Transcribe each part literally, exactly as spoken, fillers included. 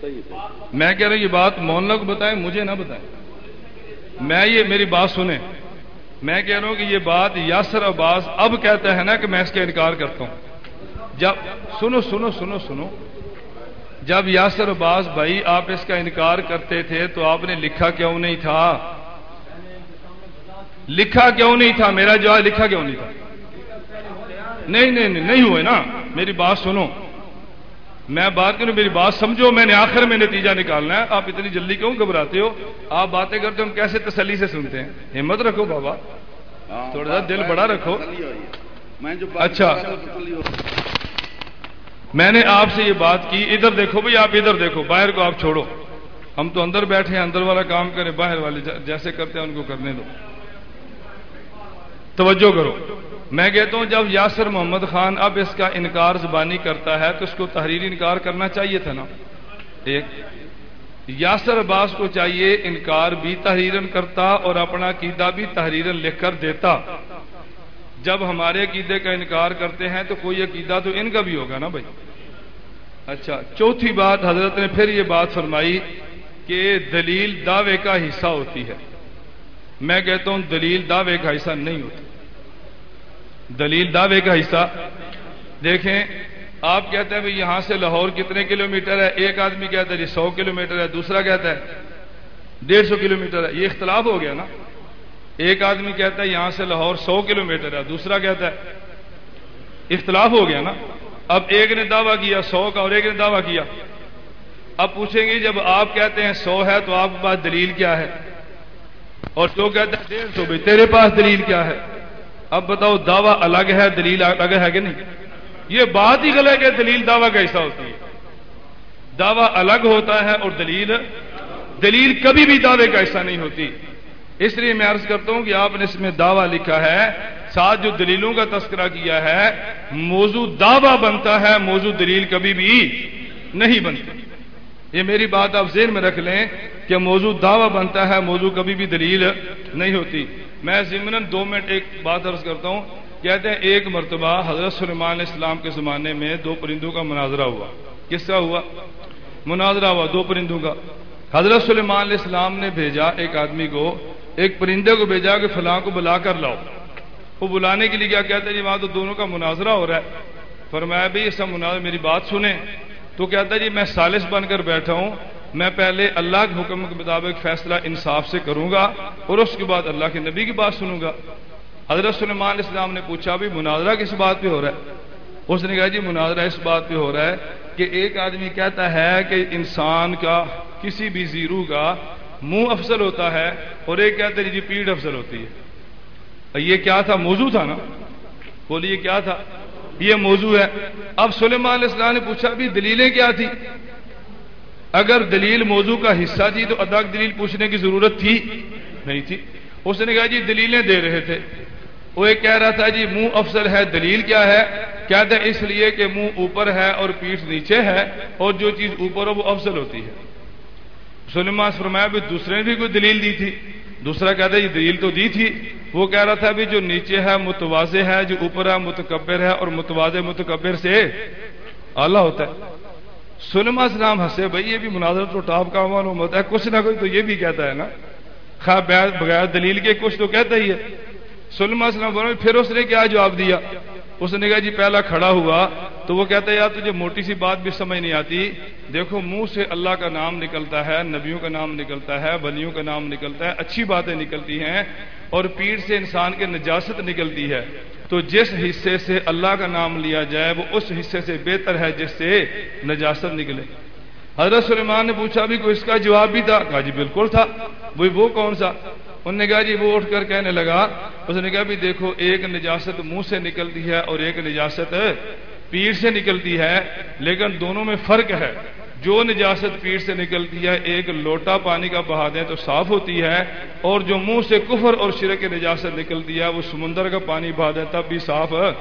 میں کہہ رہا ہوں یہ بات مولانا کو بتائیں، مجھے نہ بتائیں. میں یہ میری بات سنیں. میں کہہ رہا ہوں کہ یہ بات یاسر عباس اب کہتا ہے نا کہ میں اس کا انکار کرتا ہوں. جب سنو سنو سنو سنو جب یاسر عباس بھائی آپ اس کا انکار کرتے تھے تو آپ نے لکھا کیوں نہیں تھا؟ لکھا کیوں نہیں تھا؟ میرا جواب لکھا کیوں نہیں تھا؟ نہیں نہیں نہیں نہیں ہوئے نا. میری بات سنو، میں بات کروں، میری بات سمجھو. میں نے آخر میں نتیجہ نکالنا ہے. آپ اتنی جلدی کیوں گھبراتے ہو؟ آپ باتیں کرتے ہو، ہم کیسے تسلی سے سنتے ہیں. ہمت رکھو بابا، تھوڑا سا دل بڑا رکھو. اچھا میں نے آپ سے یہ بات کی. ادھر دیکھو بھائی، آپ ادھر دیکھو، باہر کو آپ چھوڑو. ہم تو اندر بیٹھے ہیں، اندر والا کام کریں، باہر والے جیسے کرتے ہیں ان کو کرنے دو. توجہ کرو. میں کہتا ہوں جب یاسر محمد خان اب اس کا انکار زبانی کرتا ہے تو اس کو تحریری انکار کرنا چاہیے تھا نا. ایک یاسر عباس کو چاہیے انکار بھی تحریرن کرتا اور اپنا عقیدہ بھی تحریرن لکھ کر دیتا. جب ہمارے عقیدے کا انکار کرتے ہیں تو کوئی عقیدہ تو ان کا بھی ہوگا نا بھائی. اچھا چوتھی بات، حضرت نے پھر یہ بات فرمائی کہ دلیل دعوے کا حصہ ہوتی ہے. میں کہتا ہوں دلیل دعوے کا حصہ نہیں ہوتی. دلیل دعوے کا حصہ دیکھیں. آپ کہتے ہیں بھائی یہاں سے لاہور کتنے کلومیٹر ہے؟ ایک آدمی کہتا ہے جی سو کلومیٹر ہے، دوسرا کہتا ہے ڈیڑھ سو کلومیٹر ہے. یہ اختلاف ہو گیا نا. ایک آدمی کہتا ہے یہاں سے لاہور سو کلومیٹر ہے، دوسرا کہتا ہے، اختلاف ہو گیا نا. اب ایک نے دعویٰ کیا سو کا اور ایک نے دعویٰ کیا. اب پوچھیں گے جب آپ کہتے ہیں سو ہے تو آپ کے پاس دلیل کیا ہے؟ اور جو کہتا ہے ڈیڑھ سو، بھائی تیرے پاس دلیل کیا ہے؟ اب بتاؤ، دعویٰ الگ ہے دلیل الگ ہے کہ نہیں؟ یہ بات ہی غلط ہے کہ دلیل دعویٰ کا حصہ ہوتی ہے. دعویٰ الگ ہوتا ہے اور دلیل دلیل کبھی بھی دعوے کا حصہ نہیں ہوتی. اس لیے میں عرض کرتا ہوں کہ آپ نے اس میں دعویٰ لکھا ہے، ساتھ جو دلیلوں کا تذکرہ کیا ہے، موضوع دعویٰ بنتا ہے، موضوع دلیل کبھی بھی نہیں بنتی. یہ میری بات آپ ذہن میں رکھ لیں کہ موضوع دعویٰ بنتا ہے، موضوع کبھی بھی دلیل نہیں ہوتی. میں ضمناً دو منٹ ایک بات عرض کرتا ہوں. کہتے ہیں ایک مرتبہ حضرت سلیمان علیہ السلام کے زمانے میں دو پرندوں کا مناظرہ ہوا. کس کا ہوا؟ مناظرہ ہوا دو پرندوں کا. حضرت سلیمان علیہ السلام نے بھیجا ایک آدمی کو، ایک پرندے کو بھیجا کہ فلاں کو بلا کر لاؤ. وہ بلانے کے لیے کیا کہتے ہیں جی وہاں تو دونوں کا مناظرہ ہو رہا ہے. فرمایا بھائی اس مناظرہ میری بات سنیں. تو کہتا ہے جی میں ثالث بن کر بیٹھا ہوں، میں پہلے اللہ کے حکم کے مطابق فیصلہ انصاف سے کروں گا اور اس کے بعد اللہ کے نبی کی بات سنوں گا. حضرت سلیمان علیہ السلام نے پوچھا بھی مناظرہ کس بات پہ ہو رہا ہے؟ اس نے کہا جی مناظرہ اس بات پہ ہو رہا ہے کہ ایک آدمی کہتا ہے کہ انسان کا کسی بھی زیرو کا منہ افضل ہوتا ہے اور ایک کہتا ہے جی پیٹھ افضل ہوتی ہے. یہ کیا تھا؟ موضوع تھا نا. بولیے کیا تھا؟ یہ موضوع ہے. اب سلیمان علیہ السلام نے پوچھا بھی دلیلیں کیا تھی؟ اگر دلیل موضوع کا حصہ تھی تو اداک دلیل پوچھنے کی ضرورت تھی نہیں تھی. اس نے کہا جی دلیلیں دے رہے تھے. وہ ایک کہہ رہا تھا جی منہ افضل ہے، دلیل کیا ہے؟ کہتا ہے اس لیے کہ منہ اوپر ہے اور پیٹھ نیچے ہے اور جو چیز اوپر ہو وہ افضل ہوتی ہے. سلیمان نے فرمایا بھی دوسرے نے بھی کوئی دلیل دی تھی؟ دوسرا کہتا ہے یہ دلیل تو دی تھی. وہ کہہ رہا تھا بھی جو نیچے ہے متواضع ہے، جو اوپر ہے متکبر ہے اور متواضع متکبر سے اعلیٰ ہوتا ہے. سلیمان السلام ہنسے، بھائی یہ بھی مناظر تو ٹاپ کا معلوم ہوتا ہے، کچھ نہ کچھ تو یہ بھی کہتا ہے نا، خواہ بغیر دلیل کے کچھ تو کہتا ہی ہے. سلیمان السلام بولے پھر اس نے کیا جواب دیا؟ اس نے کہا جی پہلا کھڑا ہوا تو وہ کہتا ہے یار تجھے موٹی سی بات بھی سمجھ نہیں آتی. دیکھو منہ سے اللہ کا نام نکلتا ہے، نبیوں کا نام نکلتا ہے، ولیوں کا نام نکلتا ہے، اچھی باتیں نکلتی ہیں، اور پیٹھ سے انسان کے نجاست نکلتی ہے. تو جس حصے سے اللہ کا نام لیا جائے وہ اس حصے سے بہتر ہے جس سے نجاست نکلے. حضرت سلیمان نے پوچھا بھی کوئی اس کا جواب بھی تھا؟ کہا جی بالکل تھا. وہی وہ کون سا؟ انہوں نے کہا جی وہ اٹھ کر کہنے لگا، اس نے کہا بھی دیکھو ایک نجاست منہ سے نکلتی ہے اور ایک نجاست پیٹھ سے نکلتی ہے، لیکن دونوں میں فرق ہے. جو نجاست پیٹھ سے نکلتی ہے ایک لوٹا پانی کا بہا دیں تو صاف ہوتی ہے، اور جو منہ سے کفر اور شرک کی نجاست نکلتی ہے وہ سمندر کا پانی بہا دیں تب بھی صاف ہے.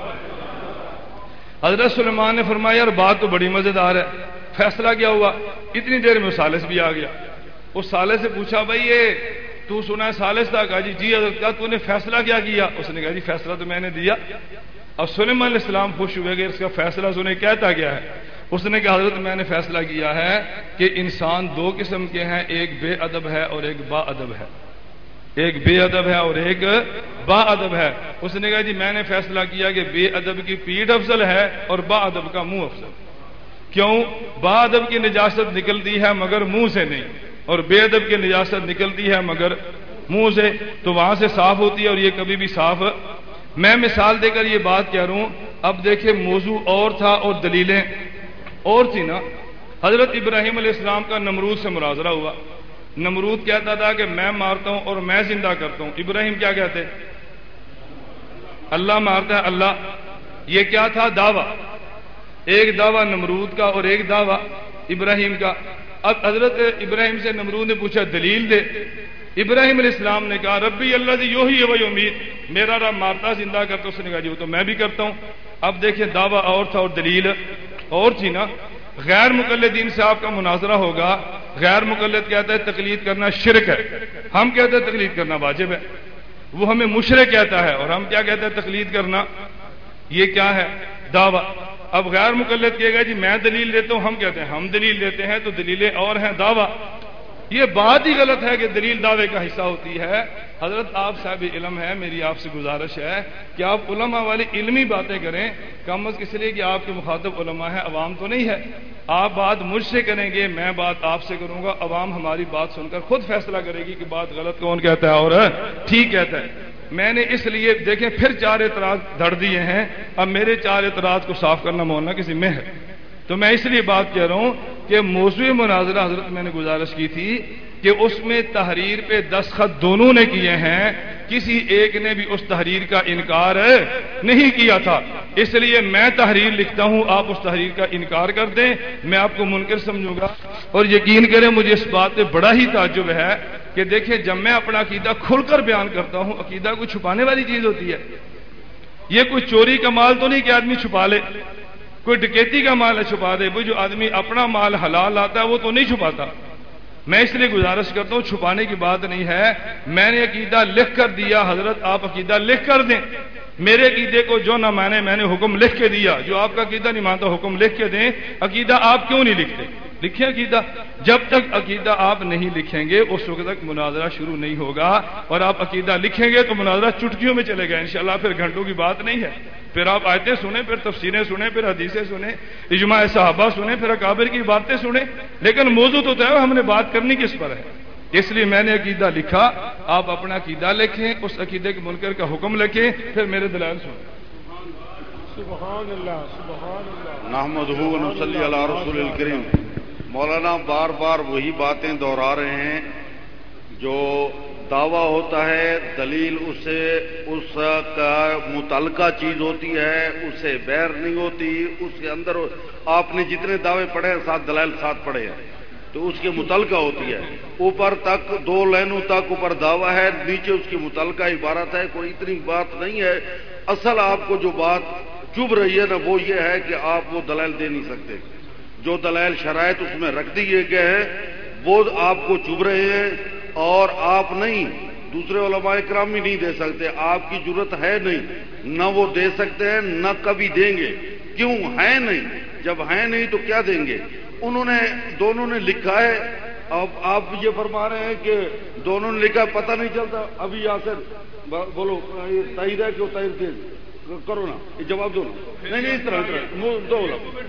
حضرت سلیمان نے فرمایا یار بات تو بڑی مزیدار ہے. فیصلہ کیا ہوا؟ اتنی دیر میں ثالث بھی آ گیا. اس ثالث سے پوچھا بھائی یہ تو سنا ہے ثالث تھا؟ کہا جی جی حضرت. کہا تو نے فیصلہ کیا کیا؟ اس نے کہا جی فیصلہ تو میں نے دیا. اب سلیمان علیہ السلام خوش ہوئے کہ اس کا فیصلہ سنے کہتا کیا ہے. اس نے کہا حضرت میں نے فیصلہ کیا ہے کہ انسان دو قسم کے ہیں، ایک بے ادب ہے اور ایک با ادب ہے، ایک بے ادب ہے اور ایک با ادب ہے۔ اس نے کہا جی میں نے فیصلہ کیا کہ بے ادب کی پیٹھ افضل ہے اور با ادب کا منہ افضل۔ کیوں؟ با ادب کی نجاست نکلتی ہے مگر منہ سے نہیں، اور بے ادب کی نجاست نکلتی ہے مگر منہ سے، تو وہاں سے صاف ہوتی ہے اور یہ کبھی بھی صاف۔ میں مثال دے کر یہ بات کہہ رہا ہوں۔ اب دیکھیں موضوع اور تھا اور دلیلیں اور تھی نا۔ حضرت ابراہیم علیہ السلام کا نمرود سے مناظرہ ہوا۔ نمرود کہتا تھا کہ میں مارتا ہوں اور میں زندہ کرتا ہوں، ابراہیم کیا کہتے؟ اللہ مارتا ہے اللہ۔ یہ کیا تھا؟ دعویٰ، ایک دعویٰ نمرود کا اور ایک دعویٰ ابراہیم کا۔ اب حضرت ابراہیم سے نمرود نے پوچھا دلیل دے۔ ابراہیم علیہ السلام نے کہا ربی اللہ دی یحیی و یمیت، میرا رب مارتا زندہ کرتا۔ اس نے کہا جی وہ تو میں بھی کرتا ہوں۔ اب دیکھیں دعویٰ اور تھا اور دلیل اور تھی نا۔ غیر مقلدین سے آپ کا مناظرہ ہوگا، غیر مقلد کہتا ہے تقلید کرنا شرک ہے، ہم کہتے ہیں تقلید کرنا واجب ہے۔ وہ ہمیں مشرک کہتا ہے اور ہم کیا کہتے ہیں؟ تقلید کرنا۔ یہ کیا ہے؟ دعویٰ۔ اب غیر مقلد کہے گا جی میں دلیل دیتا ہوں، ہم کہتے ہیں ہم دلیل دیتے ہیں، تو دلیلیں اور ہیں دعویٰ۔ یہ بات ہی غلط ہے کہ دلیل دعوے کا حصہ ہوتی ہے۔ حضرت آپ صاحب علم ہے، میری آپ سے گزارش ہے کہ آپ علماء والی علمی باتیں کریں، کم از اس لیے کہ آپ کے مخاطب علماء ہیں، عوام تو نہیں ہے۔ آپ بات مجھ سے کریں گے، میں بات آپ سے کروں گا، عوام ہماری بات سن کر خود فیصلہ کرے گی کہ بات غلط کون کہتا ہے اور ٹھیک کہتا ہے۔ میں نے اس لیے دیکھیں پھر چار اعتراض دھڑ دیے ہیں، اب میرے چار اعتراض کو صاف کرنا مولانا کسی میں ہے، تو میں اس لیے بات کہہ رہا ہوں کہ موضوع مناظرہ حضرت میں نے گزارش کی تھی کہ اس میں تحریر پہ دستخط دونوں نے کیے ہیں، کسی ایک نے بھی اس تحریر کا انکار نہیں کیا تھا۔ اس لیے میں تحریر لکھتا ہوں، آپ اس تحریر کا انکار کر دیں، میں آپ کو منکر سمجھوں گا۔ اور یقین کریں مجھے اس بات پہ بڑا ہی تعجب ہے کہ دیکھیں جب میں اپنا عقیدہ کھل کر بیان کرتا ہوں، عقیدہ کوئی چھپانے والی چیز ہوتی ہے؟ یہ کوئی چوری کا مال تو نہیں کہ آدمی چھپا لے، کوئی ڈکیتی کا مال ہے چھپا دے۔ وہ جو آدمی اپنا مال حلال لاتا ہے وہ تو نہیں چھپاتا۔ میں اس لیے گزارش کرتا ہوں چھپانے کی بات نہیں ہے، میں نے عقیدہ لکھ کر دیا، حضرت آپ عقیدہ لکھ کر دیں۔ میرے عقیدے کو جو نہ مانے میں نے حکم لکھ کے دیا، جو آپ کا عقیدہ نہیں مانتا حکم لکھ کے دیں۔ عقیدہ آپ کیوں نہیں لکھتے؟ لکھیں عقیدہ۔ جب تک عقیدہ آپ نہیں لکھیں گے اس وقت تک مناظرہ شروع نہیں ہوگا، اور آپ عقیدہ لکھیں گے تو مناظرہ چٹکیوں میں چلے گا انشاءاللہ، پھر گھنٹوں کی بات نہیں ہے۔ پھر آپ آیتیں سنیں، پھر تفسیریں سنیں، پھر حدیثیں سنیں، اجماع صحابہ سنیں، پھر اکابر کی باتیں سنیں، لیکن موضوع تو طے ہے ہم نے بات کرنی کس پر ہے۔ اس لیے میں نے عقیدہ لکھا، آپ اپنا عقیدہ لکھیں، اس عقیدے کے منکر کا حکم لکھیں، پھر میرے دلائل سنیں۔ سبحان اللہ سبحان اللہ نحمدہ و نصلی علی رسول الکریم۔ مولانا بار بار وہی باتیں دہرا رہے ہیں، جو دعویٰ ہوتا ہے دلیل اسے اس کا متعلقہ چیز ہوتی ہے، اسے بیر نہیں ہوتی، اس کے اندر آپ نے جتنے دعوے پڑھے ہیں ساتھ دلائل ساتھ پڑھے ہیں تو اس کے متعلقہ ہوتی ہے۔ اوپر تک دو لائنوں تک اوپر دعویٰ ہے، نیچے اس کی متعلقہ عبارت ہے، کوئی اتنی بات نہیں ہے۔ اصل آپ کو جو بات چبھ رہی ہے نا وہ یہ ہے کہ آپ وہ دلائل دے نہیں سکتے، جو دلائل شرائط اس میں رکھ دیے گئے ہیں وہ آپ کو چبھ رہے ہیں، اور آپ نہیں، دوسرے علماء کرام بھی نہیں دے سکتے، آپ کی ضرورت ہے نہیں، نہ وہ دے سکتے ہیں نہ کبھی دیں گے۔ کیوں ہے نہیں؟ جب ہے نہیں تو کیا دیں گے؟ انہوں نے دونوں نے لکھا ہے، اب آپ یہ فرما رہے ہیں کہ دونوں نے لکھا، پتہ نہیں چلتا۔ ابھی یاسر بولو تائید ہے کہ تائید دے کرو نا، یہ جواب دو نا۔ نہیں نہیں اس طرح دو دو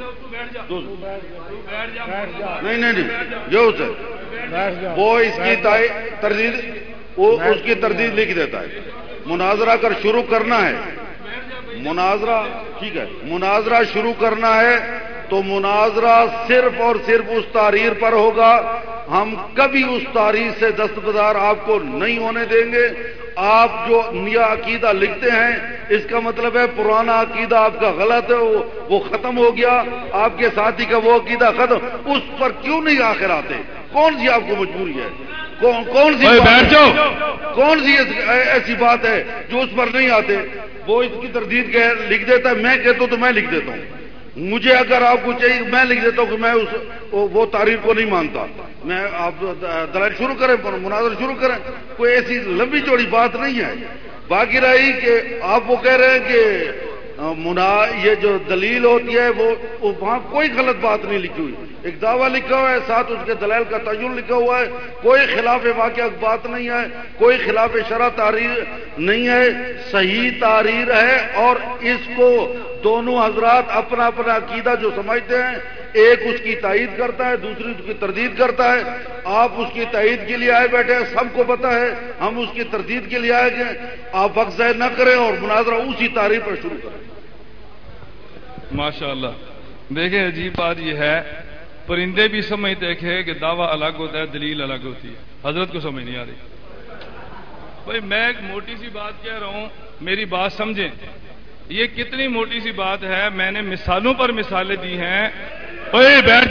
نہیں نہیں نہیں جو وہ اس کی تردید وہ اس کی تردید لکھ دیتا ہے۔ مناظرہ اگر شروع کرنا ہے، مناظرہ ٹھیک ہے، مناظرہ شروع کرنا ہے تو مناظرہ صرف اور صرف اس تحریر پر ہوگا، ہم کبھی اس تحریر سے دستبردار آپ کو نہیں ہونے دیں گے۔ آپ جو نیا عقیدہ لکھتے ہیں اس کا مطلب ہے پرانا عقیدہ آپ کا غلط ہے، وہ, وہ ختم ہو گیا، آپ کے ساتھی کا وہ عقیدہ ختم، اس پر کیوں نہیں آخر آتے؟ کون سی آپ کو مجبوری ہے؟ کون کون سی بات ہے؟ کون سی ایسی بات ہے جو اس پر نہیں آتے؟ وہ اس کی تردید لکھ دیتا ہے، میں کہتا ہوں تو میں لکھ دیتا ہوں۔ مجھے اگر آپ کو چاہیے میں لکھ دیتا ہوں کہ میں اس وہ تحریر کو نہیں مانتا، میں آپ دلائل شروع کریں، مناظر شروع کریں، کوئی ایسی لمبی چوڑی بات نہیں ہے۔ باقی رہی کہ آپ وہ کہہ رہے ہیں کہ منا یہ جو دلیل ہوتی ہے وہ وہاں کوئی غلط بات نہیں لکھی ہوئی. ایک دعویٰ لکھا ہوا ہے، ساتھ اس کے دلائل کا تعین لکھا ہوا ہے. کوئی خلاف واقعہ بات نہیں ہے، کوئی خلاف شرع تحریر نہیں ہے، صحیح تحریر ہے. اور اس کو دونوں حضرات اپنا اپنا عقیدہ جو سمجھتے ہیں، ایک اس کی تائید کرتا ہے، دوسری اس کی تردید کرتا ہے. آپ اس کی تائید کے لیے آئے بیٹھے ہیں، سب کو پتا ہے. ہم اس کی تردید کے لیے آئے گئے. آپ وقت ضائع نہ کریں اور مناظرہ اسی تاریخ پر شروع کریں. ماشاء اللہ. دیکھیں عجیب بات یہ ہے، پرندے بھی سمجھتے ہیں کہ دعویٰ الگ ہوتا ہے، دلیل الگ ہوتی ہے. حضرت کو سمجھ نہیں آ رہی. بھائی میں ایک موٹی سی بات کہہ رہا ہوں، میری بات سمجھیں. یہ کتنی موٹی سی بات ہے، میں نے مثالوں پر مثالیں دی ہیں. اوے بیٹھ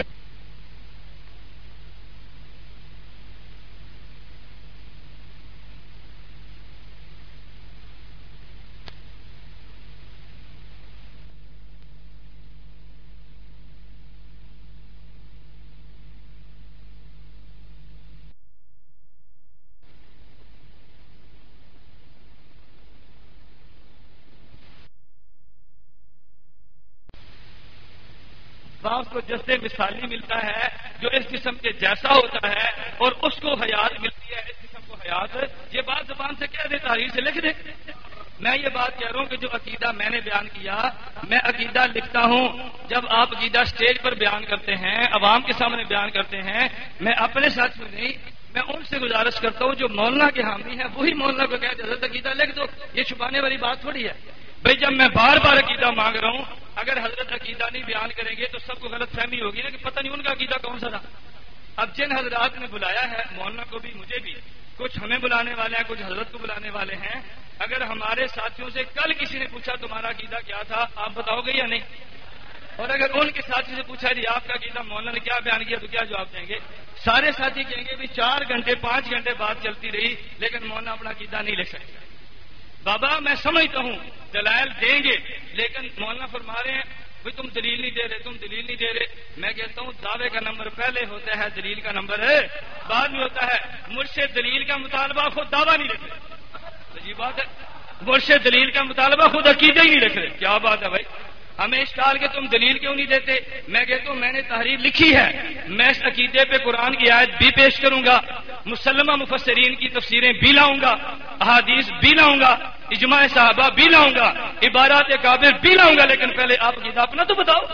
باپ کو جسے مثالی ملتا ہے جو اس قسم کے جیسا ہوتا ہے اور اس کو حیات ملتی ہے اس قسم کو حیات. یہ بات زبان سے کہہ دے، تحریر سے لکھ دے. میں یہ بات کہہ رہا ہوں کہ جو عقیدہ میں نے بیان کیا، میں عقیدہ لکھتا ہوں. جب آپ عقیدہ اسٹیج پر بیان کرتے ہیں، عوام کے سامنے بیان کرتے ہیں، میں اپنے ساتھ میں نہیں، میں ان سے گزارش کرتا ہوں جو مولانا کے حامی ہیں وہی مولانا کو کہتے حضرت عقیدہ لکھ دو. یہ چھپانے والی بات تھوڑی ہے. بھائی جب میں بار بار عقیدہ مانگ رہا ہوں، اگر حضرت عقیدہ نہیں بیان کریں گے تو سب کو غلط فہمی ہوگی نا کہ پتہ نہیں ان کا عقیدہ کون سا تھا. اب جن حضرات نے بلایا ہے، مولانا کو بھی مجھے بھی، کچھ ہمیں بلانے والے ہیں، کچھ حضرت کو بلانے والے ہیں. اگر ہمارے ساتھیوں سے کل کسی نے پوچھا تمہارا عقیدہ کیا تھا، آپ بتاؤ گے یا نہیں؟ اور اگر ان کے ساتھی سے پوچھا جی آپ کا عقیدہ مولانا نے کیا بیان کیا تو کیا جواب دیں گے؟ سارے ساتھی کہیں گے بھی چار گھنٹے پانچ گھنٹے بات چلتی رہی لیکن مولانا اپنا عقیدہ نہیں لکھ سکتے. بابا میں سمجھتا ہوں دلائل دیں گے، لیکن مولانا فرما رہے ہیں بھائی تم دلیل نہیں دے رہے، تم دلیل نہیں دے رہے. میں کہتا ہوں دعوے کا نمبر پہلے ہوتا ہے، دلیل کا نمبر ہے بعد میں ہوتا ہے. مجھ سے دلیل کا مطالبہ خود دعویٰ نہیں رکھ رہے. عجیب بات ہے، مجھ سے دلیل کا مطالبہ خود عقیدہ ہی نہیں رکھ رہے. کیا بات ہے بھائی؟ ہمیں اشکال کے تم دلیل کیوں نہیں دیتے؟ میں کہتا ہوں میں نے تحریر لکھی ہے، میں اس عقیدے پہ قرآن کی آیت بھی پیش کروں گا، مسلمہ مفسرین کی تفسیریں بھی لاؤں گا، احادیث بھی لاؤں گا، اجماع صحابہ بھی لاؤں گا، عبارات کابر بھی لاؤں گا. لیکن پہلے آپ عقیدہ اپنا تو بتاؤ.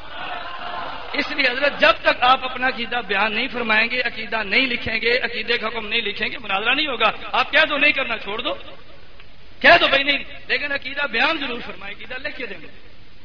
اس لیے حضرت جب تک آپ اپنا عقیدہ بیان نہیں فرمائیں گے، عقیدہ نہیں لکھیں گے، عقیدے کا حکم نہیں لکھیں گے، مناظرہ نہیں ہوگا. آپ کہہ دو نہیں کرنا چھوڑ دو، کہہ دو بھائی نہیں، لیکن عقیدہ بیان ضرور فرمائیں، عقیدہ لکھ کے دیں گے.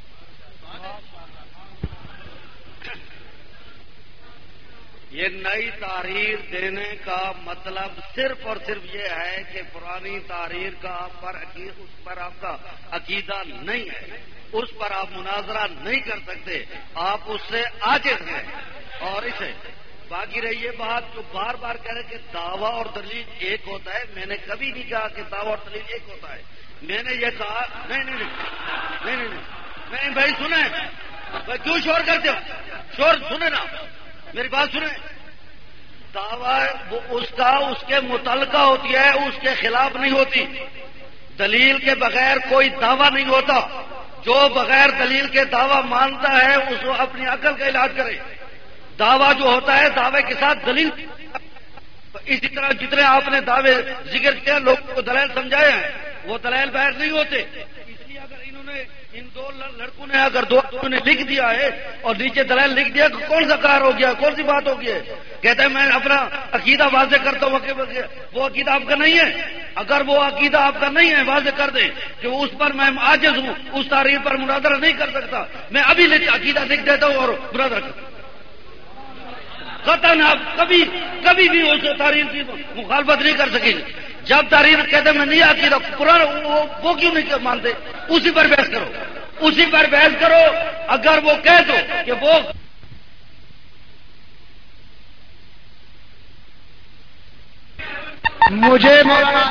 یہ نئی تحریر دینے کا مطلب صرف اور صرف یہ ہے کہ پرانی تحریر کا پر اس پر آپ کا عقیدہ نہیں ہے، اس پر آپ مناظرہ نہیں کر سکتے، آپ اس سے عاجز ہیں. اور اسے باقی رہی یہ بات جو بار بار کہہ رہے کہ دعویٰ اور دلیل ایک ہوتا ہے، میں نے کبھی نہیں کہا کہ دعویٰ اور دلیل ایک ہوتا ہے. میں نے یہ کہا نہیں نہیں نہیں نہیں نہیں بھائی سنیں، بھائی کیوں شور کرتے ہو؟ شور سنیں نا، میری بات سنیں. دعویٰ اس کا اس کے متعلقہ ہوتی ہے، اس کے خلاف نہیں ہوتی. دلیل کے بغیر کوئی دعویٰ نہیں ہوتا. جو بغیر دلیل کے دعویٰ مانتا ہے اس کو اپنی عقل کا علاج کرے. دعویٰ جو ہوتا ہے دعوے کے ساتھ دلیل. اسی طرح جتنے آپ نے دعوے ذکر کیا لوگوں کو دلائل سمجھائے ہیں وہ دلائل باہر نہیں ہوتے. اس لیے اگر انہوں نے ان دو لڑکوں نے اگر دو نے لکھ دیا ہے اور نیچے دلائل لکھ دیا کون سا کار ہو گیا، کون سی بات ہو گئی ہے؟ کہتے ہیں میں اپنا عقیدہ واضح کرتا ہوں، وہ عقیدہ آپ کا نہیں ہے. اگر وہ عقیدہ آپ کا نہیں ہے واضح کر دیں کہ اس پر میں عاجز ہوں، اس تحریر پر مناظرہ نہیں کر سکتا، میں ابھی عقیدہ لکھ دیتا ہوں اور مناظرہ کرتا ہوں. قطعاً آپ کبھی کبھی بھی اس تحریر کی مخالفت نہیں کر سکیں گے. جب تحریر کہتے میں نہیں عقیدہ قرآن وہ کیوں نہیں مانتے؟ اسی پر بحث کرو، اسی پر بحث کرو. اگر وہ کہہ دو کہ وہ مجھے مولانا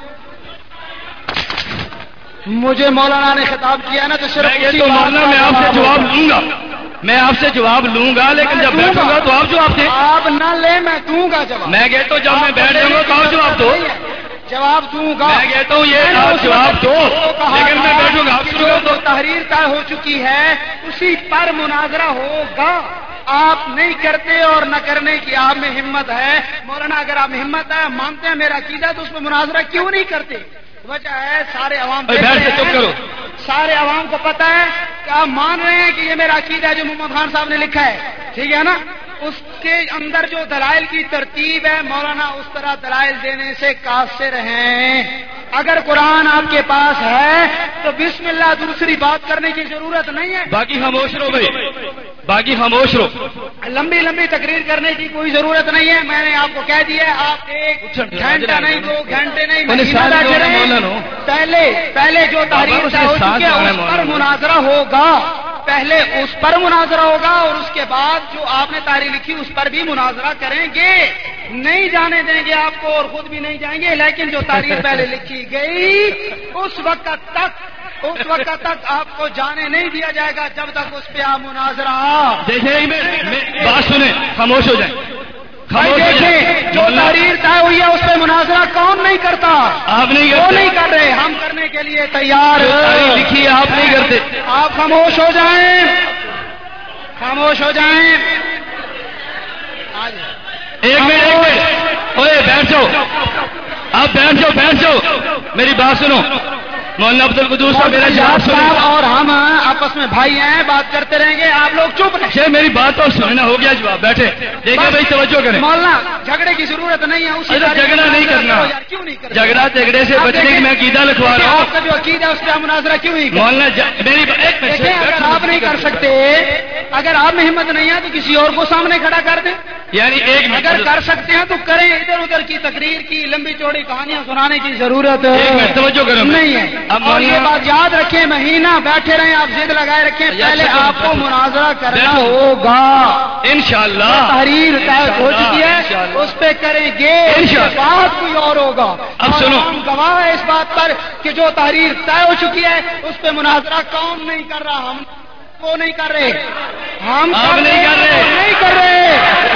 مجھے مولانا نے خطاب کیا نا تو صرف تو مولانا میں آپ سے جواب لوں گا، میں آپ سے جواب لوں گا، لیکن جب بیٹھوں گا تو آپ جواب دیں. آپ نہ لیں، میں دوں گا جواب. میں کہتا ہوں جب میں بیٹھ جاؤں گا تو آپ جواب دو. جواب دوں گا. میں کہتا ہوں یہ آپ جواب دو لیکن میں بیٹھوں گا. آپ جو تو تحریر طے ہو چکی ہے اسی پر مناظرہ ہوگا. آپ نہیں کرتے اور نہ کرنے کی آپ میں ہمت ہے. مولانا اگر آپ میں ہمت ہے مانتے ہیں میرا عقیدہ تو اس میں مناظرہ کیوں نہیں کرتے؟ وجہ ہے سارے عوام چپ کرو. سارے عوام کو پتا ہے کہ آپ مان رہے ہیں کہ یہ میرا عقیدہ ہے جو محمد خان صاحب نے لکھا ہے, ٹھیک ہے نا. اس کے اندر جو دلائل کی ترتیب ہے مولانا اس طرح دلائل دینے سے قاصر ہیں. اگر قرآن آپ کے پاس ہے تو بسم اللہ دوسری بات کرنے کی ضرورت نہیں ہے. باقی خاموش رہو بھائی, باقی خاموش رہو. لمبی لمبی تقریر کرنے کی کوئی ضرورت نہیں ہے. میں نے آپ کو کہہ دیا ہے آپ ایک گھنٹہ نہیں دو گھنٹے نہیں مہینہ بیٹھے رہیں. پہلے پہلے جو تحریر طے ہو چکی ہے اس پر مناظرہ ہوگا. پہلے اس پر مناظرہ ہوگا اور اس کے بعد جو آپ نے تحریر لکھی اس پر بھی مناظرہ کریں گے. نہیں جانے دیں گے آپ کو اور خود بھی نہیں جائیں گے, لیکن جو تحریر پہلے لکھی گئی اس وقت تک اس وقت تک آپ کو جانے نہیں دیا جائے گا جب تک اس پہ آپ مناظرہ. دیکھیں بات سنیں, خاموش ہو جائیں. دیکھیں جو تحریر طے ہوئی ہے اس پہ مناظرہ کون نہیں کرتا؟ آپ نہیں وہ نہیں کر رہے, ہم کرنے کے لیے تیار. لکھی ہے آپ نہیں کرتے. آپ خاموش ہو جائیں, خاموش ہو جائیں. ایک منٹ ایک منٹ اوے بیٹھ جاؤ, آپ بیٹھ جاؤ بیٹھ جاؤ میری بات سنو. مولانا عبد القدوس صاحب میرا جواب سنیں. اور ہم آپس میں بھائی ہیں, بات کرتے رہیں گے, آپ لوگ چپ رہیں. شے میری بات تو سننا ہو گیا جواب. بیٹھے دیکھیں بھائی توجہ کریں. مولانا جھگڑے کی ضرورت نہیں ہے. اسی جھگڑا نہیں کرنا. کیوں نہیں کرنا؟ جھگڑا جھگڑے سے بچنے کی میں عقیدہ لکھوا رہا ہوں. آپ کا جو عقیدہ ہے اس پہ مناظرہ کیوں نہیں کرنا؟ مولانا میری دیکھیں اگر آپ نہیں کر سکتے, اگر آپ میں ہمت نہیں ہے تو کسی اور کو سامنے کھڑا کر دیں. یعنی ایک اگر کر سکتے ہیں تو کریں. ادھر ادھر کی تقریر کی لمبی چوڑی کہانیاں سنانے کی ضرورت توجہ کریں نہیں ہے. اور یہ بات یاد رکھیں, مہینہ بیٹھے رہیں, آپ ضد لگائے رکھیں, پہلے آپ کو مناظرہ کرنا ہوگا. انشاءاللہ تحریر طے ہو چکی ہے اس پہ کریں گے. بات کوئی اور ہوگا. اب سنو, ہم گواہ ہے اس بات پر کہ جو تحریر طے ہو چکی ہے اس پہ مناظرہ کون نہیں کر رہا؟ ہم وہ نہیں کر رہے. ہم آپ نہیں کر رہے. نہیں کر رہے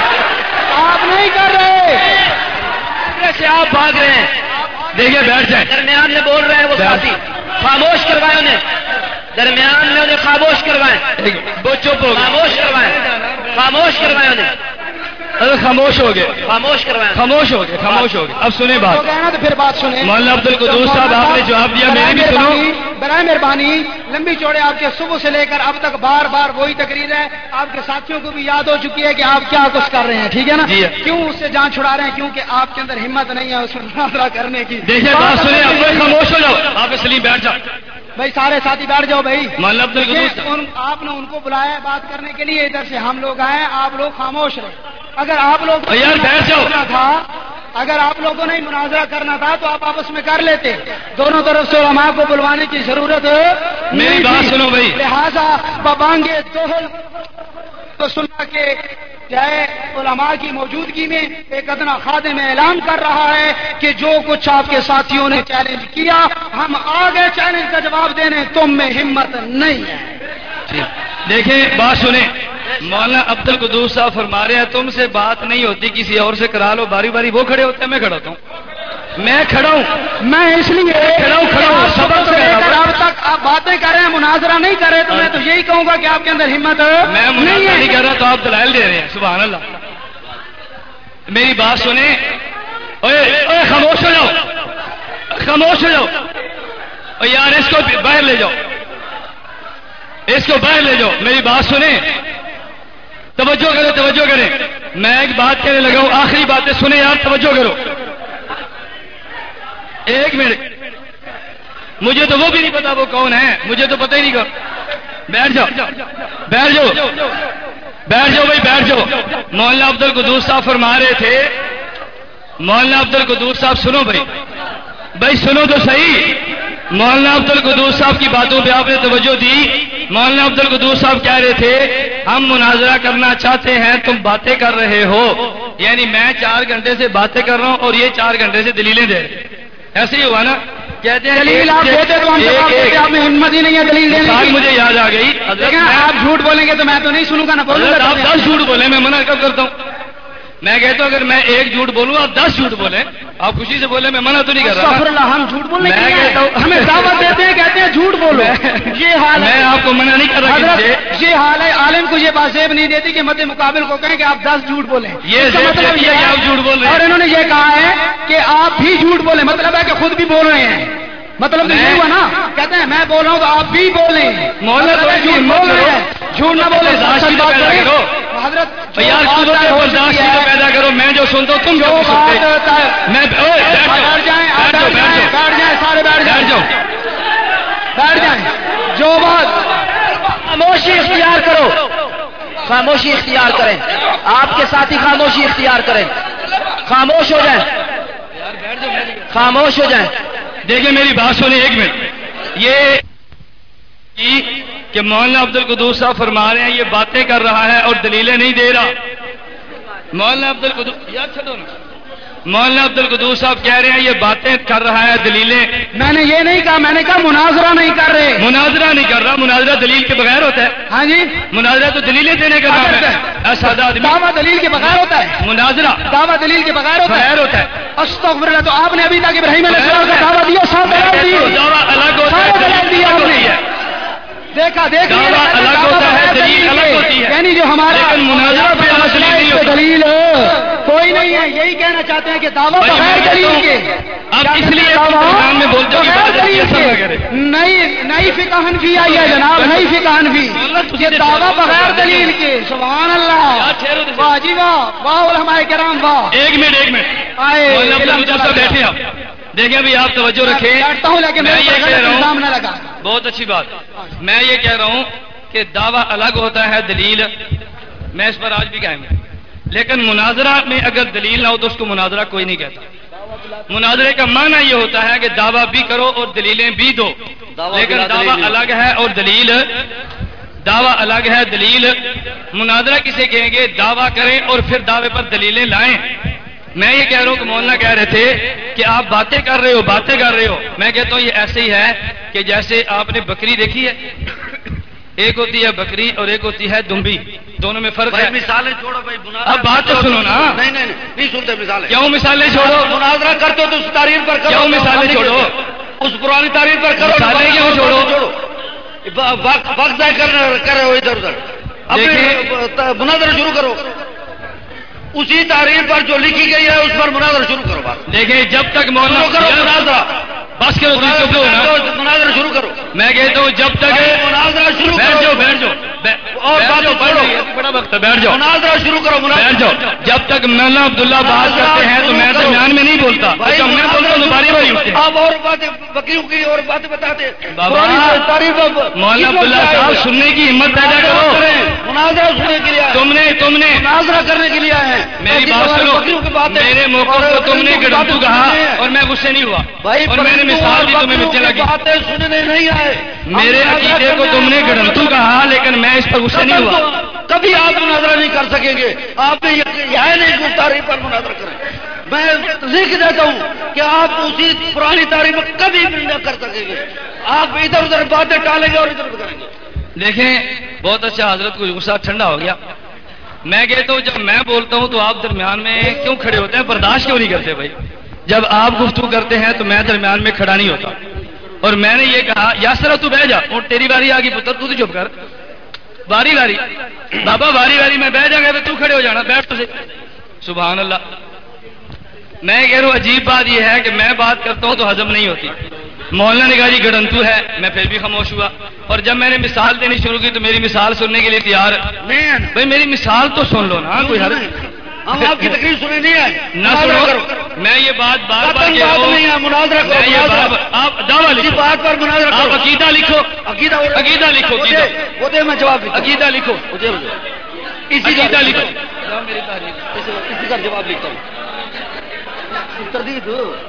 آپ نہیں کر رہے. سے آپ بھاگ رہے ہیں. دیکھیے بیٹھ جائیں. درمیان میں بول رہے ہیں وہ ساتھی, خاموش کروائے انہیں. درمیان میں انہیں خاموش کروائیں. وہ چپ ہو خاموش کروائیں, خاموش کروائیں انہیں. ارے خاموش ہو گئے, خاموش کروائیں, خاموش ہو گئے, خاموش ہو گئے. اب سنیں بات. تو پھر بات سنیں. مولانا عبد القدوس صاحب آپ نے جواب دیا, میری بھی سنو. برائے مہربانی لمبی چوڑے آپ کے صبح سے لے کر اب تک بار بار وہی تقریر ہے. آپ کے ساتھیوں کو بھی یاد ہو چکی ہے کہ آپ کیا کچھ کر رہے ہیں, ٹھیک ہے نا. کیوں اس سے جان چھڑا رہے ہیں؟ کیونکہ آپ کے اندر ہمت نہیں ہے اس میں مناظرہ کرنے کی. دیکھیے بات سنیں, اب خاموش ہو جاؤ. آپ اس لیے بیٹھ جاؤ بھائی, سارے ساتھی بیٹھ جاؤ بھائی. مولانا عبد القدوس آپ نے ان کو بلایا بات کرنے کے لیے, ادھر سے ہم لوگ آئے, آپ لوگ خاموش رہے. اگر آپ لوگ یار بیٹھ جاؤ تھا, اگر آپ لوگوں نے مناظرہ کرنا تھا تو آپ آپس میں کر لیتے. دونوں طرف سے علماء کو بلوانے کی ضرورت میری بات سنو بھائی. لہذا ببانگے دوہل تو سننا کے چاہے علماء کی موجودگی میں ایک ادنا خادم اعلان کر رہا ہے کہ جو کچھ آپ کے ساتھیوں نے چیلنج کیا ہم آگے چیلنج کا جواب دینے, تم میں ہمت نہیں ہے. دیکھیں بات سنیں. مولانا عبد القدوس صاحب فرما رہے ہیں تم سے بات نہیں ہوتی, کسی اور سے کرا لو. باری باری وہ کھڑے ہوتے ہیں, میں کھڑا ہوتا ہوں. میں کھڑا ہوں, میں اس لیے کھڑا ہوں کھڑا ہوں سبق سے لے کر اب تک آپ باتیں کر رہے ہیں, مناظرہ نہیں کر رہے, تو میں تو یہی کہوں گا کہ آپ کے اندر ہمت میں مناظرہ نہیں کر رہا تو آپ دلائل دے رہے ہیں. سبحان اللہ. میری بات سنیں. اوے اوے خاموش ہو جاؤ, خاموش ہو جاؤ. اور یار اس کو باہر لے جاؤ, اس کو باہر لے جاؤ. میری بات سنیں, توجہ کرو توجہ کریں. میں ایک بات کہنے لگا ہوں, آخری باتیں سنیں یار, توجہ کرو. ایک منٹ, مجھے تو وہ بھی نہیں پتا وہ کون ہے, مجھے تو پتہ ہی نہیں کون. بیٹھ جاؤ بیٹھ جاؤ بیٹھ جاؤ بھائی بیٹھ جاؤ. مولانا عبد القدوس صاحب فرما رہے تھے, مولانا عبد القدوس صاحب سنو بھائی, بھائی سنو تو صحیح. مولانا عبد القدوس صاحب کی باتوں پہ آپ نے توجہ دی. مولانا عبد القدوس صاحب کہہ رہے تھے ہم مناظرہ کرنا چاہتے ہیں, تم باتیں کر رہے ہو. یعنی میں چار گھنٹے سے باتیں کر رہا ہوں اور یہ چار گھنٹے سے دلیلیں دے رہے. ایسے ہی ہوا نا. کہتے ہیں دلیل آپ دیتے تو ہم جواب دیتے, آپ میں ہمت ہی نہیں ہے دلیل دینے کی. مجھے یاد آ گئی. لیکن آپ جھوٹ بولیں گے تو میں تو نہیں سنوں گا نا. بولوں گا آپ دس جھوٹ بولیں, میں منع کب کرتا ہوں. میں کہتا ہوں اگر میں ایک جھوٹ بولوں آپ دس جھوٹ بولیں آپ خوشی سے بولے، میں منع تو نہیں کر رہا، ہم جھوٹ بولنے میں کہتا ہوں ہمیں دعوت دیتے ہیں، کہتے ہیں جھوٹ بولو، یہ حال ہے، میں آپ کو منع نہیں کر رہا، یہ حال ہے، عالم کو یہ بات زیب نہیں دیتی کہ مد مقابل کو کہیں کہ آپ دس جھوٹ بولیں، یہ مطلب یہ ہے آپ جھوٹ بول رہے ہیں، اور انہوں نے یہ کہا ہے کہ آپ بھی جھوٹ بولیں، مطلب ہے کہ خود بھی بول رہے ہیں، مطلب تو یہ ہوا نا، کہتے ہیں میں بول رہا ہوں تو آپ بھی بولیں، مولانا تو جھوٹ بول رہے ہیں، جھوٹ نہ بولے، حضرت یار پیدا کرو، میں جو سنتا ہوں تم جو سنتے، میں بیٹھ جائیں، بیٹھ جائیں، بیٹھ جائیں، سارے بیٹھ جائیں، بیٹھ جائیں، جو بات خاموشی اختیار کرو، خاموشی اختیار کریں، آپ کے ساتھی خاموشی اختیار کریں، خاموش ہو جائیں، خاموش ہو جائیں۔ دیکھیں میری بات سنیں ایک منٹ، یہ کہ مولانا عبد القدوس صاحب فرما رہے ہیں یہ باتیں کر رہا ہے اور دلیلیں نہیں دے رہا، مولانا عبد القدوس یاد چھوڑو نا، مولانا عبد القدوس صاحب کہہ رہے ہیں یہ باتیں کر رہا ہے دلیلیں، میں نے یہ نہیں کہا، میں نے کہا مناظرہ نہیں کر رہے، مناظرہ نہیں کر رہا، مناظرہ دلیل کے بغیر ہوتا ہے، ہاں جی مناظرہ تو دلیلیں دینے کا نام ہے، سادہ آدمی دعویٰ دلیل کے بغیر ہوتا ہے، مناظرہ دعویٰ دلیل کے بغیر ہوتا ہے، بغیر ہوتا ہے، استغفر اللہ، تو آپ نے ابھی تک ابراہیم علیہ السلام کا دعویٰ دیا، سب دلال دیے، دعویٰ الگ ہوتا ہے، دلال دیا آپ نے، دیکھا دیکھا دعویٰ الگ ہوتا ہے، دلیل الگ ہوتی ہے، یعنی جو ہمارا لیکن مناظرہ پہ دلیل نہیں ہوتا، دلیل کوئی نہیں ہے، یہی کہنا چاہتے ہیں کہ دعویٰ بغیر دلیل کے، اب اس لیے دان میں بولتے نئی نئی فقہ حنفی آئی ہے جناب، نئی فقہ حنفی، یہ دعویٰ بغیر دلیل کے، سبحان اللہ، واہ جی واہ، واہ علماء کرام واہ، ایک منٹ ایک منٹ آئے بیٹھے آپ دیکھیں ابھی آپ توجہ رکھیں، بیٹھتا ہوں لیکن میں یہ کہہ رہا ہوں، نہ لگا، بہت اچھی بات، میں یہ کہہ رہا ہوں کہ دعویٰ الگ ہوتا ہے دلیل، میں اس پر آج بھی قائم ہوں، لیکن مناظرہ میں اگر دلیل نہ ہو تو اس کو مناظرہ کوئی نہیں کہتا، مناظرے کا معنی یہ ہوتا ہے کہ دعویٰ بھی کرو اور دلیلیں بھی دو، لیکن دعویٰ الگ ہے اور دلیل، دعویٰ الگ ہے دلیل، مناظرہ کسے کہیں گے؟ دعویٰ کریں اور پھر دعوے پر دلیلیں لائیں۔ میں یہ کہہ رہا ہوں کہ مولانا کہہ رہے تھے کہ آپ باتیں کر رہے ہو باتیں کر رہے ہو، میں کہتا ہوں یہ ایسے ہی ہے کہ جیسے آپ نے بکری دیکھی ہے، ایک ہوتی ہے بکری اور ایک ہوتی ہے دمبی، دونوں میں فرق ہے۔ مثالیں چھوڑو بھائی، اب بات تو سنو نا، نہیں نہیں نہیں سنتے مثالیں، کیوں مثالیں چھوڑو؟ مناظرہ کرتے ہو تو اس تعریف پر کرو، کیوں مثالیں چھوڑو؟ اس پرانی تعریف پر کرو، مثالیں کیوں چھوڑو؟ وقت ضائع کر رہے ہو ادھر ادھر، مناظرہ شروع کرو، اسی تعریف پر جو لکھی گئی ہے اس پر مناظرہ شروع کرو۔ بات دیکھیں جب تک مولانا کرو مناظرہ، بس کرو مناظرہ شروع کرو، میں کہتا ہوں جب تک مناظرہ شروع بیٹھ کرو، جاؤ بیٹھ جاؤ اور باتیں چھوڑو، بڑا وقت ہے، بیٹھ جاؤ مناظرہ شروع کرو، بیٹھ جاؤ۔ جب تک مولانا عبداللہ بات کرتے ہیں تو میں درمیان میں نہیں بولتا، جب میں بولتا ہوں تو باری باری اٹھتے ہیں۔ آپ اور باتیں بکریوں کی اور باتیں بتاتے، مولانا عبداللہ صاحب سننے کی ہمت پیدا کرو، مناظرہ سننے کے لیے، تم نے تم نے مناظرہ کرنے کے لیے ہے، میری بات سنو، میرے موقع کو تم نے گڑنتو کہا اور میں غصے نہیں ہوا، اور میں نے مثال دی تمہیں مجھے لگی، باتیں سننے نہیں آئے، میرے عقیدے کو تم نے گڑنتو کہا لیکن میں اس پر غصے نہیں ہوا۔ کبھی آپ مناظرہ نہیں کر سکیں گے، آپ نے یہ ہے نہیں کہ تاریخ پر مناظرہ کریں، میں لکھ دیتا ہوں کہ آپ اسی پرانی تاریخ میں کبھی بھی نہ کر سکیں گے، آپ ادھر ادھر باتیں ٹالیں گے اور ادھر ادھر کریں گے۔ دیکھیں بہت اچھا، حضرت کو غصہ ٹھنڈا ہو گیا۔ میں کہتا ہوں جب میں بولتا ہوں تو آپ درمیان میں کیوں کھڑے ہوتے ہیں؟ برداشت کیوں نہیں کرتے بھائی؟ جب آپ گفتگو کرتے ہیں تو میں درمیان میں کھڑا نہیں ہوتا، اور میں نے یہ کہا یاسر تو بیٹھ جا، اور تیری باری آ گئی پتر، تو چپ کر، باری باری بابا باری باری میں بیٹھ جاؤں گا تو کھڑے ہو جانا، بیٹھ تو سے، سبحان اللہ۔ میں کہہ رہا ہوں عجیب بات یہ ہے کہ میں بات کرتا ہوں تو ہضم نہیں ہوتی۔ مولانا نے کہا جی گڑنتو ہے، میں پھر بھی خاموش ہوا، اور جب میں نے مثال دینی شروع کی تو میری مثال سننے کے لیے تیار، بھائی میری مثال تو سن لو نا، کوئی حرج ہم آپ کی تقریر سنے نہیں آئے، نہ سنو، میں یہ بات بار بار کہہ رہا ہوں، مناظرہ کرو، آپ دعویٰ لکھو، بات پر مناظرہ کرو، آپ عقیدہ لکھو، عقیدہ عقیدہ لکھو، وہ دے میں جواب لکھتا ہوں، عقیدہ لکھو، اسی عقیدہ لکھو، اسی کا جواب لکھتا ہوں، تردید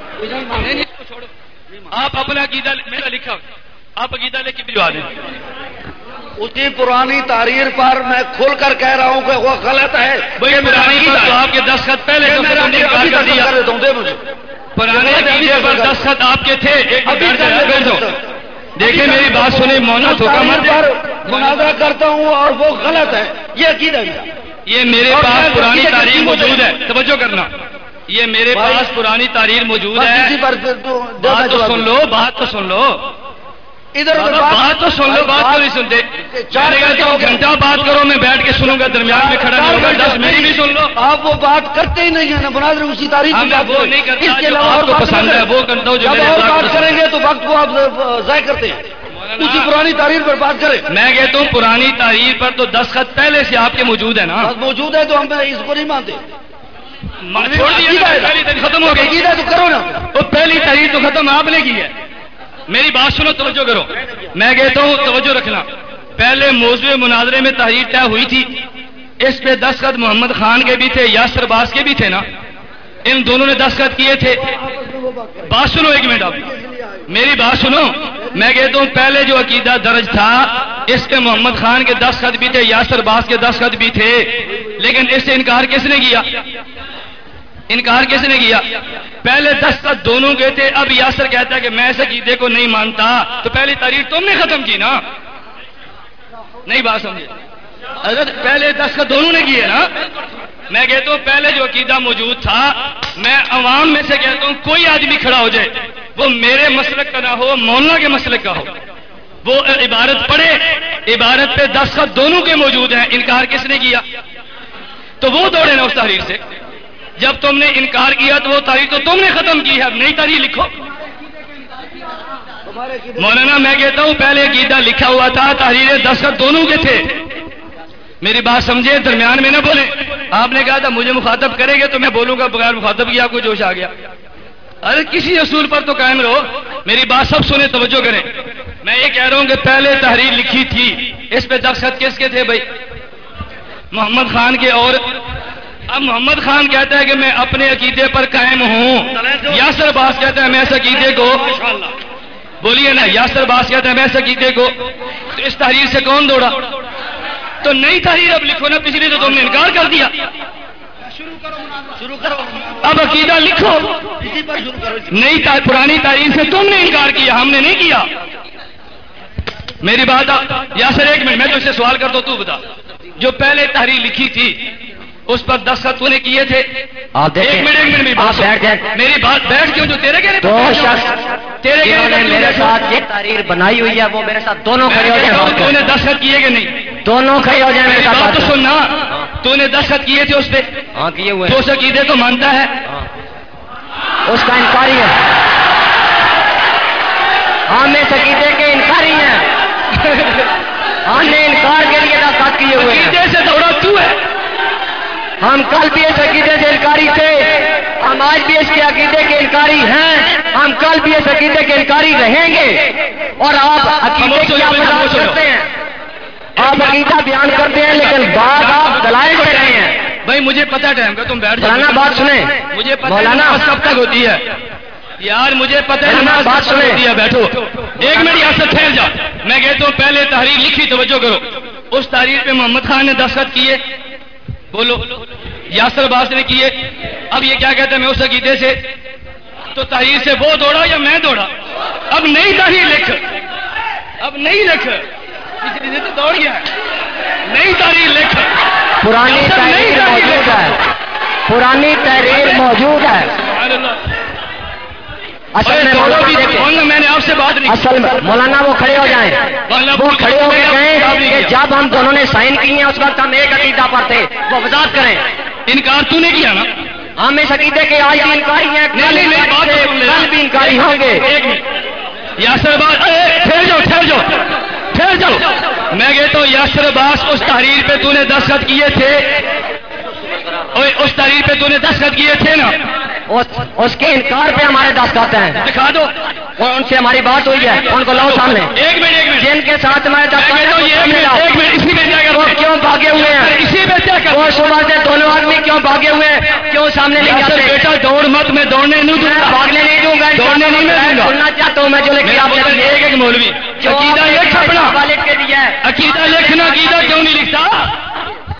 آپ اپنا عقیدہ میرا لکھا، آپ عقیدہ لے کے بھجوا دیں۔ اسی پرانی تحریر پر میں کھول کر کہہ رہا ہوں کہ وہ غلط ہے، بھائی پرانی پر تو آپ کے دستخط پہلے دیتا ہوں، دے مجھے پرانے عقیدے پر دستخط آپ کے تھے، دیکھیں میری بات سنیں، مونا دھوکہ مت دیں، مناظرہ کرتا ہوں اور وہ غلط ہے، یہ عقیدہ ہے، یہ میرے پاس پرانی تاریخ موجود ہے، توجہ کرنا، یہ میرے پاس پرانی تحریر موجود ہے، بات تو سن لو، بات تو سن لو، ادھر بات تو سن لو، بات تو نہیں سنتے. گھنٹہ بات کرو، میں بیٹھ کے سنوں گا، درمیان میں کھڑا نہیں ہوگا، دس میری بھی سن لو. آپ وہ بات کرتے ہی نہیں ہیں، بنا رہے اسی تاریخ میں وہ نہیں کرتا جو آپ کو پسند ہے وہ کرتا ہوں. جو بات کریں گے تو وقت کو آپ ضائع کرتے ہیں. اسی پرانی تحریر پر بات کریں. میں کہتا ہوں پرانی تحریر پر تو دستخط پہلے سے آپ کے موجود ہے نا. موجود ہے تو ہم اس کو نہیں مانتے. ختم ہو گئی تو کرو نا. وہ پہلی تحریر تو ختم آپ نے کی ہے. میری بات سنو، توجہ کرو. میں کہتا ہوں توجہ رکھنا. پہلے موضوع مناظرے میں تحریر طے ہوئی تھی، اس پہ دستخط محمد خان کے بھی تھے، یاسر عباس کے بھی تھے نا. ان دونوں نے دستخط کیے تھے. بات سنو ایک منٹ، آپ میری بات سنو. میں کہتا ہوں پہلے جو عقیدہ درج تھا اس پہ محمد خان کے دستخط بھی تھے، یاسر عباس کے دستخط بھی تھے، لیکن اس سے انکار کس نے کیا؟ انکار کس نے کیا؟ پہلے دستخط دونوں کے تھے. اب یاسر کہتا ہے کہ میں اس عقیدے کو نہیں مانتا، تو پہلی تحریر تم نے ختم کی نا. نہیں بات سمجھے؟ حضرت پہلے دستخط دونوں نے کیے نا. میں کہتا ہوں پہلے جو عقیدہ موجود تھا، میں عوام میں سے کہتا ہوں کوئی آدمی کھڑا ہو جائے، وہ میرے مسلک کا نہ ہو، مولانا کے مسلک کا ہو، وہ عبارت پڑھے، عبارت پہ دستخط دونوں کے موجود ہیں، انکار کس نے کیا؟ تو وہ دوڑے نا اس تحریر سے. جب تم نے انکار کیا تو وہ تحریر تو تم نے ختم کی ہے، اب نئی تحریر لکھو. مولانا میں کہتا ہوں پہلے عقیدہ لکھا ہوا تھا، تحریریں دستخط دونوں کے تھے. میری بات سمجھے، درمیان میں نہ بولیں. آپ نے کہا تھا مجھے مخاطب کریں گے تو میں بولوں گا، بغیر مخاطب کیا آپ کو جوش آ گیا. ارے کسی اصول پر تو قائم رہو. میری بات سب سنیں، توجہ کریں. میں یہ کہہ رہا ہوں کہ پہلے تحریر لکھی تھی، اس پہ دستخط کس کے تھے بھائی؟ محمد خان کے. اور اب محمد خان کہتا ہے کہ میں اپنے عقیدے پر قائم ہوں، یاسر عباس کہتا ہے میں اس عقیدے کو، بولیے نا، یاسر عباس کہتا ہے میں اس عقیدے کو. تو اس تحریر سے کون دوڑا؟ تو نئی تحریر اب لکھو نا، پچھلی تو تم نے انکار کر دیا. شروع کرو، اب عقیدہ لکھو. نئی پرانی تحریر سے تم نے انکار کیا، ہم نے نہیں کیا. میری بات یاسر ایک منٹ، میں تو اس سے سوال کر دو، تو بتا جو پہلے تحریر لکھی تھی اس پر دستخط تو نے کیے تھے. آپ ایک منٹ ایک منٹ میری بات میری بات بیٹھ کیوں؟ جو تیرے کہنے دو شخص تیرے نے میرے ساتھ یہ تحریر بنائی ہوئی ہے، وہ میرے ساتھ دونوں کھڑے ہو جائیں. تو نے دستخط کیے کہ نہیں؟ دونوں کھڑے ہو جائیں میرے ساتھ. بات تو سننا، تو نے دستخط کیے تھے اس پہ؟ ہاں کیے ہوئے. تو اس عقیدے کو مانتا ہے؟ اس کا انکاری ہے. ہم اس عقیدے کے انکاری ہیں. ہم نے انکار کے لیے دستخط کیے ہوئے. عقیدے سے دوڑا تو ہے. ہم کل بھی اس عقیدے سے انکاری تھے، ہم آج بھی اس کے عقیدے کے انکاری ہیں، ہم کل بھی اس عقیدے کے انکاری رہیں گے. اور آپ عقیدے کی آپ بیان کرتے ہیں، آپ عقیدہ بیان کرتے ہیں، لیکن بات آپ دلائل سے رہے ہیں. بھائی مجھے پتا ٹائم کا، تم بیٹھ مولانا بات سنیں. مجھے پتا مولانا کب تک ہوتی ہے یار، مجھے پتا ہے بات سنیں. ہوتی ہے. بیٹھو ایک منٹ یہاں سے ٹھہر جا. میں کہتا ہوں پہلے تحریر لکھی، توجہ کرو. اس تحریر پہ محمد خان نے دستخط کیے، بولو. یاسر عباس نے کیے. اب یہ کیا کہتا ہے میں اس عقیدے سے، تو تحریر سے وہ دوڑا یا میں دوڑا؟ اب نئی تحریر لکھ، اب نئی لکھ، پچھلی سے تو دوڑ گیا. نئی تحریر لکھ. پرانی تحریر موجود ہے، پرانی تحریر موجود ہے. اصل میں مولانا میں نے آپ سے بات نہیں، اصل میں مولانا وہ کھڑے ہو جائیں، وہ کھڑے ہو کے کہیں کہ جب ہم دونوں نے سائن کیے ہیں اس وقت ہم ایک عقیدہ پر تھے، وہ وضاحت کریں. انکار تو نے کیا نا؟ ہم اس عقیدے کے آج بھی انکاری ہیں، کل بھی انکاری ہوں گے. یاسر عباس ٹھہر جاؤ ٹھہر جاؤ ٹھہر جاؤ. میں کہتا ہوں یاسر عباس اس تحریر پہ تو نے دستخط کیے تھے، اس تحریر پہ تو نے دستخط کیے تھے نا؟ اس کے انکار پہ ہمارے دستخط ہیں. دکھا دو. اور ان سے ہماری بات ہوئی ہے، ان کو لاؤ سامنے. ایک منٹ ایک منٹ جن کے ساتھ ہمارے دستخط ہیں ایک منٹ اسی میں کیا کرو؟ کیوں بھاگے ہوئے ہیں؟ اسی میں کیا کرو؟ وہ صبح سے دونوں آدمی کیوں بھاگے ہوئے ہیں؟ کیوں سامنے نہیں آتے؟ بیٹا دوڑ مت، میں دوڑنے نہیں دوں گا، بھاگنے نہیں دوں گا، دوڑنے نہیں میں دوں گا. سننا چاہتا ہوں میں جو لکھی آپ نے. ایک ایک مولوی عقیدہ لکھ اپنا، لکھ کے دیا ہے. عقیدہ لکھنا، عقیدہ کیوں نہیں لکھتا؟